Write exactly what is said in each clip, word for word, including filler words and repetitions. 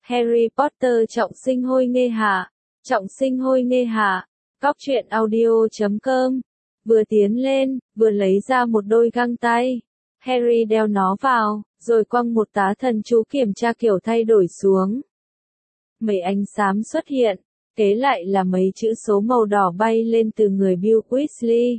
Harry Potter trọng sinh hôi nghê hạ. Trọng sinh hôi nghê hạ. Cóc truyện audio chấm com. Vừa tiến lên, vừa lấy ra một đôi găng tay. Harry đeo nó vào, rồi quăng một tá thần chú kiểm tra kiểu thay đổi xuống. Mấy ánh xám xuất hiện, kế lại là mấy chữ số màu đỏ bay lên từ người Bill Weasley.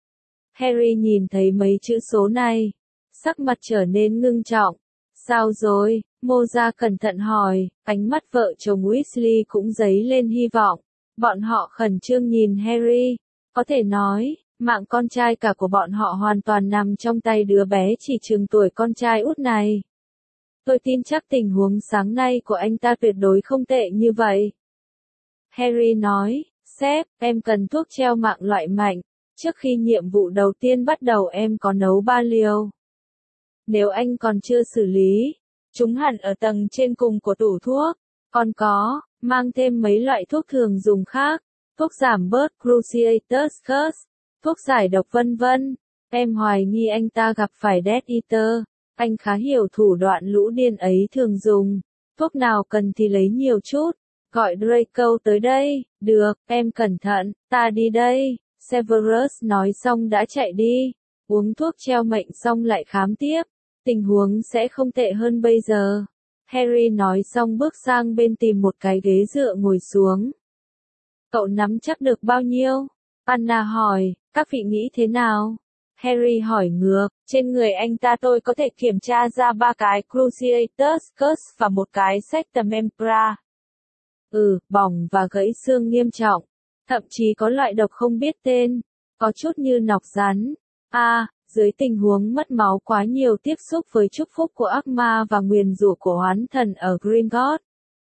Harry nhìn thấy mấy chữ số này, sắc mặt trở nên ngưng trọng. Sao rồi? Moza cẩn thận hỏi, ánh mắt vợ chồng Weasley cũng dấy lên hy vọng. Bọn họ khẩn trương nhìn Harry, có thể nói, mạng con trai cả của bọn họ hoàn toàn nằm trong tay đứa bé chỉ chừng tuổi con trai út này. Tôi tin chắc tình huống sáng nay của anh ta tuyệt đối không tệ như vậy. Harry nói, sếp, em cần thuốc treo mạng loại mạnh. Trước khi nhiệm vụ đầu tiên bắt đầu em có nấu ba liều. Nếu anh còn chưa xử lý, chúng hẳn ở tầng trên cùng của tủ thuốc. Còn có, mang thêm mấy loại thuốc thường dùng khác, thuốc giảm bớt Cruciatus Curse, thuốc giải độc vân vân. Em hoài nghi anh ta gặp phải Death Eater, anh khá hiểu thủ đoạn lũ điên ấy thường dùng. Thuốc nào cần thì lấy nhiều chút, gọi Draco tới đây, được, em cẩn thận, ta đi đây. Severus nói xong đã chạy đi, uống thuốc treo mệnh xong lại khám tiếp, tình huống sẽ không tệ hơn bây giờ. Harry nói xong bước sang bên tìm một cái ghế dựa ngồi xuống. Cậu nắm chắc được bao nhiêu? Anna hỏi, các vị nghĩ thế nào? Harry hỏi ngược, trên người anh ta tôi có thể kiểm tra ra ba cái Cruciatus Curse và một cái Sectum Empra. Ừ, bỏng và gãy xương nghiêm trọng. Thậm chí có loại độc không biết tên, có chút như nọc rắn. A, à, dưới tình huống mất máu quá nhiều tiếp xúc với chúc phúc của ác ma và nguyền rủa của oán thần ở Gringotts.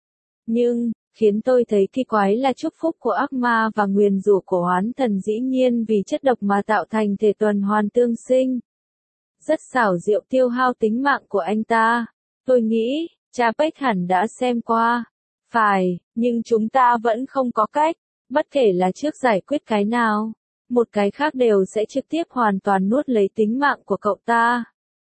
Nhưng, khiến tôi thấy kỳ quái là chúc phúc của ác ma và nguyền rủa của oán thần dĩ nhiên vì chất độc mà tạo thành thể tuần hoàn tương sinh. Rất xảo diệu tiêu hao tính mạng của anh ta. Tôi nghĩ, cha Peck hẳn đã xem qua. Phải, nhưng chúng ta vẫn không có cách. Bất kể là trước giải quyết cái nào, một cái khác đều sẽ trực tiếp hoàn toàn nuốt lấy tính mạng của cậu ta.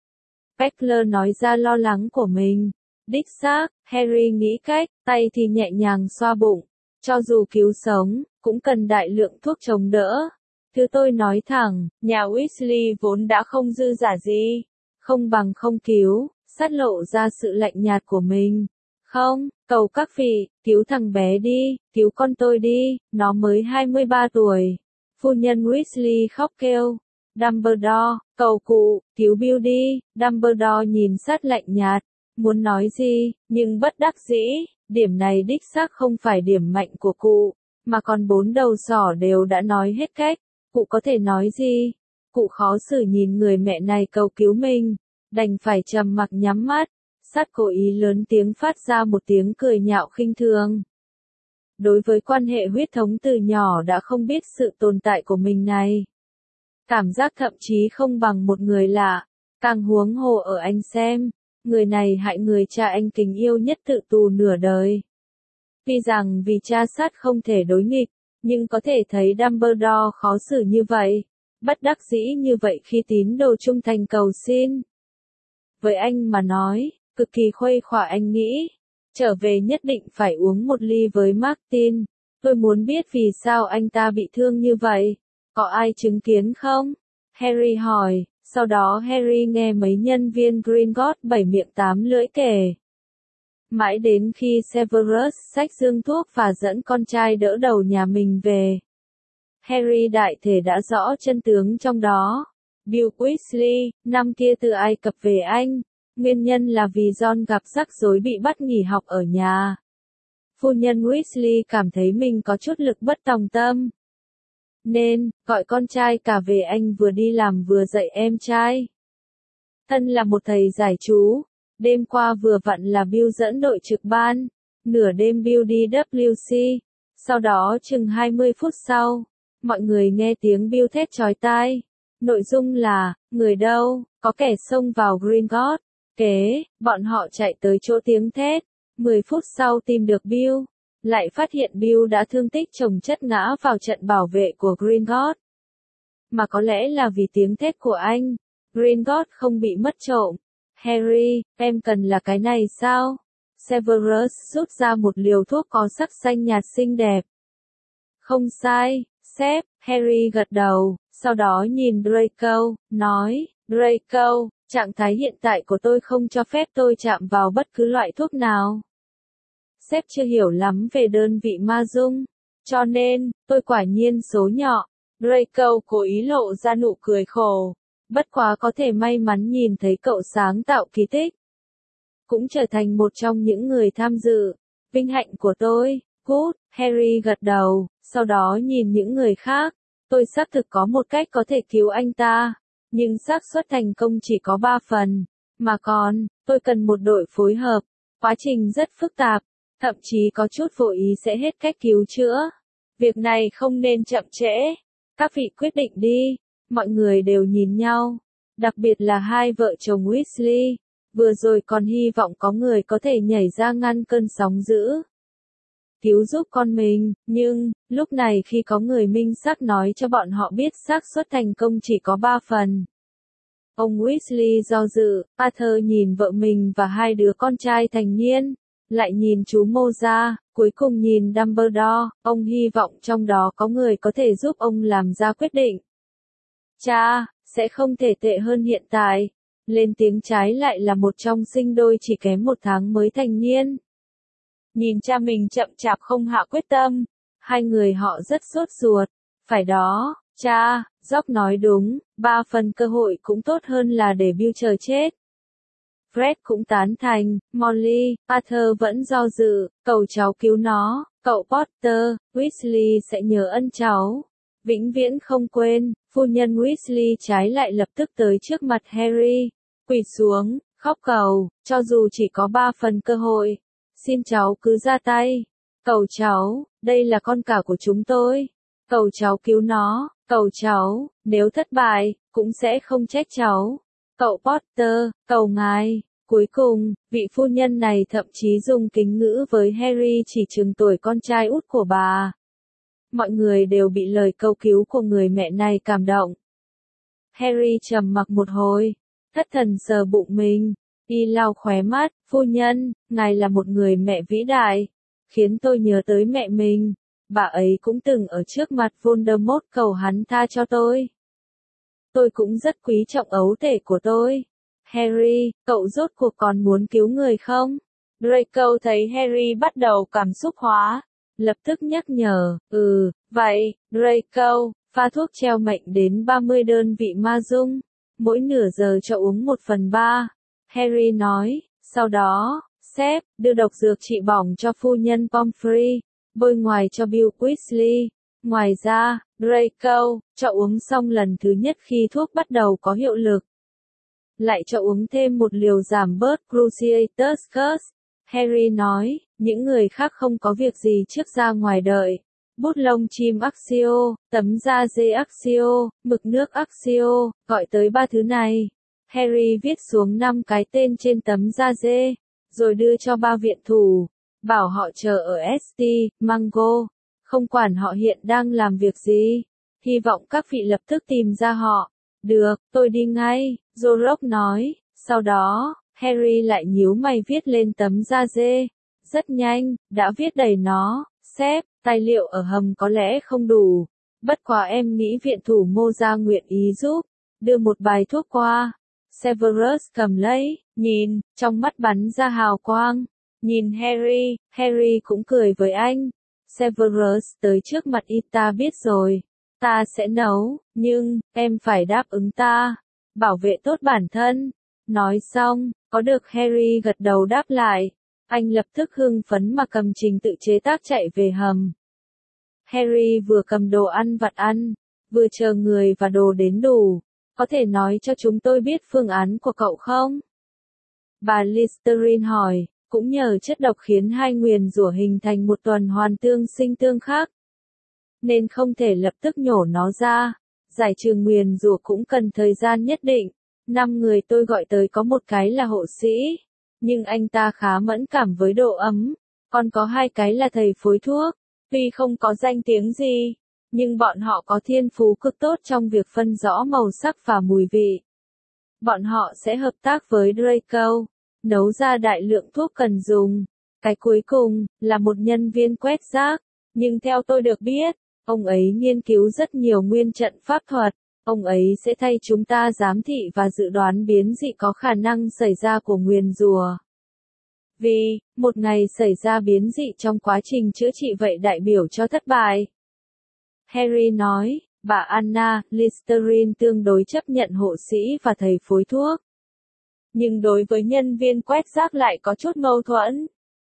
Peckler nói ra lo lắng của mình. Đích xác, Harry nghĩ cách, tay thì nhẹ nhàng xoa bụng. Cho dù cứu sống, cũng cần đại lượng thuốc chống đỡ. Thứ tôi nói thẳng, nhà Weasley vốn đã không dư giả gì. Không bằng không cứu, sát lộ ra sự lạnh nhạt của mình. Không, cầu các vị, cứu thằng bé đi, cứu con tôi đi, nó mới hai mươi ba tuổi. Phu nhân Weasley khóc kêu. Dumbledore, cầu cụ, cứu Bill đi. Dumbledore nhìn sát lạnh nhạt, muốn nói gì, nhưng bất đắc dĩ, điểm này đích xác không phải điểm mạnh của cụ, mà còn bốn đầu sỏ đều đã nói hết cách, cụ có thể nói gì? Cụ khó xử nhìn người mẹ này cầu cứu mình, đành phải trầm mặc nhắm mắt. Sát cố ý lớn tiếng phát ra một tiếng cười nhạo khinh thường. Đối với quan hệ huyết thống từ nhỏ đã không biết sự tồn tại của mình này. Cảm giác thậm chí không bằng một người lạ, càng huống hồ ở anh xem, người này hại người cha anh kính yêu nhất tự tù nửa đời. Tuy rằng vì cha sát không thể đối nghịch, nhưng có thể thấy Dumbledore khó xử như vậy, bất đắc dĩ như vậy khi tín đồ trung thành cầu xin. Với anh mà nói, cực kỳ khuây khỏa anh nghĩ, trở về nhất định phải uống một ly với Martin, tôi muốn biết vì sao anh ta bị thương như vậy, có ai chứng kiến không? Harry hỏi, sau đó Harry nghe mấy nhân viên Gringotts bảy miệng tám lưỡi kể. Mãi đến khi Severus xách dương thuốc và dẫn con trai đỡ đầu nhà mình về. Harry đại thể đã rõ chân tướng trong đó. Bill Weasley, năm kia từ Ai Cập về Anh. Nguyên nhân là vì John gặp rắc rối bị bắt nghỉ học ở nhà. Phu nhân Weasley cảm thấy mình có chút lực bất tòng tâm. Nên, gọi con trai cả về Anh vừa đi làm vừa dạy em trai. Thân là một thầy giải chú, đêm qua vừa vặn là Bill dẫn đội trực ban, nửa đêm Bill đi W C, sau đó chừng hai mươi phút sau, mọi người nghe tiếng Bill thét chói tai. Nội dung là, người đâu, có kẻ xông vào Gringotts. Kế, bọn họ chạy tới chỗ tiếng thét, mười phút sau tìm được Bill, lại phát hiện Bill đã thương tích chồng chất ngã vào trận bảo vệ của Gringotts. Mà có lẽ là vì tiếng thét của anh, Gringotts không bị mất trộm. Harry, em cần là cái này sao? Severus rút ra một liều thuốc có sắc xanh nhạt xinh đẹp. Không sai, sếp, Harry gật đầu, sau đó nhìn Draco, nói, Draco, trạng thái hiện tại của tôi không cho phép tôi chạm vào bất cứ loại thuốc nào. Sếp chưa hiểu lắm về đơn vị ma dung, cho nên, tôi quả nhiên số nhỏ. Draco cố ý lộ ra nụ cười khổ, bất quá có thể may mắn nhìn thấy cậu sáng tạo kỳ tích. Cũng trở thành một trong những người tham dự. Vinh hạnh của tôi, good, Harry gật đầu, sau đó nhìn những người khác. Tôi xác thực có một cách có thể cứu anh ta, nhưng xác suất thành công chỉ có ba phần. Mà còn, tôi cần một đội phối hợp. Quá trình rất phức tạp, thậm chí có chút vô ý sẽ hết cách cứu chữa. Việc này không nên chậm trễ. Các vị quyết định đi. Mọi người đều nhìn nhau. Đặc biệt là hai vợ chồng Weasley. Vừa rồi còn hy vọng có người có thể nhảy ra ngăn cơn sóng dữ. Cứu giúp con mình, nhưng, lúc này khi có người minh xác nói cho bọn họ biết xác suất thành công chỉ có ba phần. Ông Weasley do dự, Arthur nhìn vợ mình và hai đứa con trai thành niên, lại nhìn chú Moza, cuối cùng nhìn Dumbledore, ông hy vọng trong đó có người có thể giúp ông làm ra quyết định. Cha, sẽ không thể tệ hơn hiện tại. Lên tiếng trái lại là một trong sinh đôi chỉ kém một tháng mới thành niên. Nhìn cha mình chậm chạp không hạ quyết tâm, hai người họ rất sốt ruột. Phải đó, cha, George nói đúng, ba phần cơ hội cũng tốt hơn là để Bill chờ chết. Fred cũng tán thành, Molly, Arthur vẫn do dự, cầu cháu cứu nó, cậu Potter, Weasley sẽ nhớ ân cháu. Vĩnh viễn không quên, phu nhân Weasley trái lại lập tức tới trước mặt Harry, quỳ xuống, khóc cầu, cho dù chỉ có ba phần cơ hội. Xin cháu cứ ra tay. Cầu cháu, đây là con cả của chúng tôi. Cầu cháu cứu nó, cầu cháu, nếu thất bại, cũng sẽ không trách cháu. Cậu Potter, cầu ngài. Cuối cùng, vị phu nhân này thậm chí dùng kính ngữ với Harry chỉ chừng tuổi con trai út của bà. Mọi người đều bị lời cầu cứu của người mẹ này cảm động. Harry trầm mặc một hồi, thất thần sờ bụng mình, y lau khóe mắt, phu nhân, ngài là một người mẹ vĩ đại, khiến tôi nhớ tới mẹ mình, bà ấy cũng từng ở trước mặt Voldemort cầu hắn tha cho tôi. Tôi cũng rất quý trọng ấu thể của tôi. Harry, cậu rốt cuộc còn muốn cứu người không? Draco thấy Harry bắt đầu cảm xúc hóa, lập tức nhắc nhở, ừ, vậy, Draco, pha thuốc treo mệnh đến ba mươi đơn vị ma dung, mỗi nửa giờ cho uống một phần ba. Harry nói, sau đó, sếp, đưa độc dược trị bỏng cho phu nhân Pomfrey, bôi ngoài cho Bill Weasley. Ngoài ra, Draco, cho uống xong lần thứ nhất khi thuốc bắt đầu có hiệu lực. Lại cho uống thêm một liều giảm bớt Cruciatus Curse. Harry nói, những người khác không có việc gì trước ra ngoài đợi. Bút lông chim Axio, tấm da dê Axio, mực nước Axio, gọi tới ba thứ này. Harry viết xuống năm cái tên trên tấm da dê, rồi đưa cho ba viện thủ, bảo họ chờ ở ét tê, Mango. Không quản họ hiện đang làm việc gì, hy vọng các vị lập tức tìm ra họ. Được, tôi đi ngay, Zorok nói, sau đó, Harry lại nhíu mày viết lên tấm da dê. Rất nhanh, đã viết đầy nó, sếp, tài liệu ở hầm có lẽ không đủ. Bất quá em nghĩ viện thủ Mô Gia nguyện ý giúp, đưa một bài thuốc qua. Severus cầm lấy, nhìn, trong mắt bắn ra hào quang. Nhìn Harry, Harry cũng cười với anh. Severus tới trước mặt y, ta biết rồi. Ta sẽ nấu, nhưng, em phải đáp ứng ta. Bảo vệ tốt bản thân. Nói xong, có được Harry gật đầu đáp lại. Anh lập tức hưng phấn mà cầm trình tự chế tác chạy về hầm. Harry vừa cầm đồ ăn vặt ăn, vừa chờ người và đồ đến đủ. Có thể nói cho chúng tôi biết phương án của cậu không? Bà Listerine hỏi, cũng nhờ chất độc khiến hai nguyền rủa hình thành một tuần hoàn tương sinh tương khắc, nên không thể lập tức nhổ nó ra. Giải trừ nguyền rủa cũng cần thời gian nhất định. Năm người tôi gọi tới có một cái là hộ sĩ, nhưng anh ta khá mẫn cảm với độ ấm. Còn có hai cái là thầy phối thuốc, tuy không có danh tiếng gì, nhưng bọn họ có thiên phú cực tốt trong việc phân rõ màu sắc và mùi vị. Bọn họ sẽ hợp tác với Draco, nấu ra đại lượng thuốc cần dùng. Cái cuối cùng, là một nhân viên quét rác. Nhưng theo tôi được biết, ông ấy nghiên cứu rất nhiều nguyên trận pháp thuật. Ông ấy sẽ thay chúng ta giám thị và dự đoán biến dị có khả năng xảy ra của nguyền rủa. Vì, một ngày xảy ra biến dị trong quá trình chữa trị vậy đại biểu cho thất bại. Harry nói, bà Anna, Listerine tương đối chấp nhận hộ sĩ và thầy phối thuốc. Nhưng đối với nhân viên quét rác lại có chút mâu thuẫn.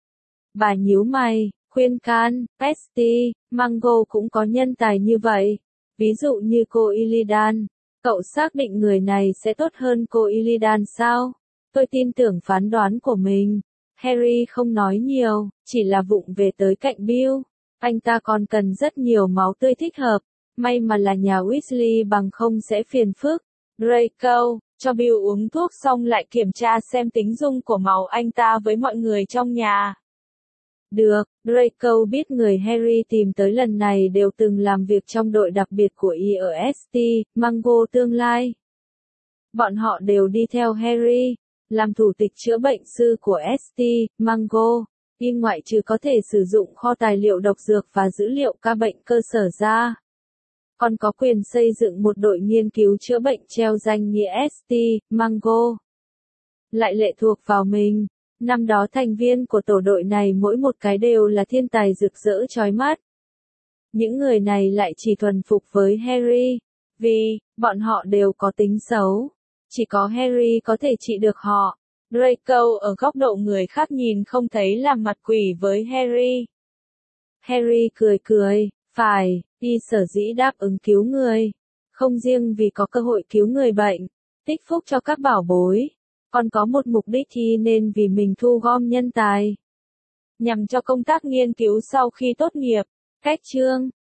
Bà nhíu mày, khuyên can, Pesty, Mango cũng có nhân tài như vậy. Ví dụ như cô Illidan. Cậu xác định người này sẽ tốt hơn cô Illidan sao? Tôi tin tưởng phán đoán của mình. Harry không nói nhiều, chỉ là vụng về tới cạnh Bill. Anh ta còn cần rất nhiều máu tươi thích hợp. May mà là nhà Weasley bằng không sẽ phiền phức. Draco, cho Bill uống thuốc xong lại kiểm tra xem tính dung của máu anh ta với mọi người trong nhà. Được, Draco biết người Harry tìm tới lần này đều từng làm việc trong đội đặc biệt của e ét tê, Mango tương lai. Bọn họ đều đi theo Harry, làm thủ tịch chữa bệnh sư của ét tê, Mango. Y ngoại trừ có thể sử dụng kho tài liệu độc dược và dữ liệu ca bệnh cơ sở ra. Còn có quyền xây dựng một đội nghiên cứu chữa bệnh treo danh nghĩa ét tê, Mango. Lại lệ thuộc vào mình. Năm đó thành viên của tổ đội này mỗi một cái đều là thiên tài rực rỡ chói mắt. Những người này lại chỉ thuần phục với Harry, vì, bọn họ đều có tính xấu. Chỉ có Harry có thể trị được họ. Draco ở góc độ người khác nhìn không thấy làm mặt quỷ với Harry. Harry cười cười, phải, y sở dĩ đáp ứng cứu người. Không riêng vì có cơ hội cứu người bệnh, tích phúc cho các bảo bối. Còn có một mục đích thì nên vì mình thu gom nhân tài. Nhằm cho công tác nghiên cứu sau khi tốt nghiệp. Cách chương